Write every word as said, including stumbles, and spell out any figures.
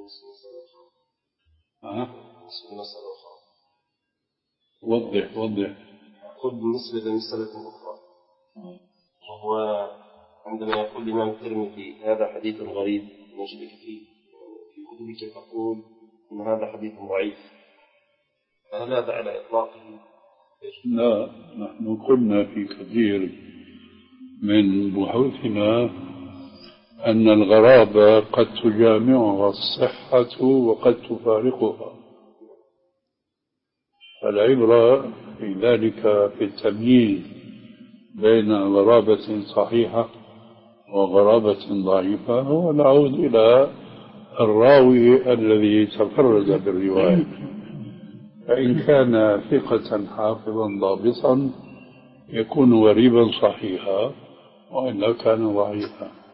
ها؟ وضح وضح. أقول بالنسبة لمسألة أخرى، وهو عندما يقول الإمام الترمذي هذا حديث غريب نجد فيه في كتبك تقول إن هذا حديث ضعيف، فهل هذا على إطلاقه؟ لا، نحن قلنا في كثير من بحوثنا أن الغرابة قد تجامعها الصحة وقد تفارقها، فالعبرة في ذلك في التمييز بين غرابة صحيحة وغرابة ضعيفة، ونعود إلى الراوي الذي تفرد بالرواية، فإن كان ثقة حافظا ضابطا يكون غريبا صحيحا، وإلا كان ضعيفا.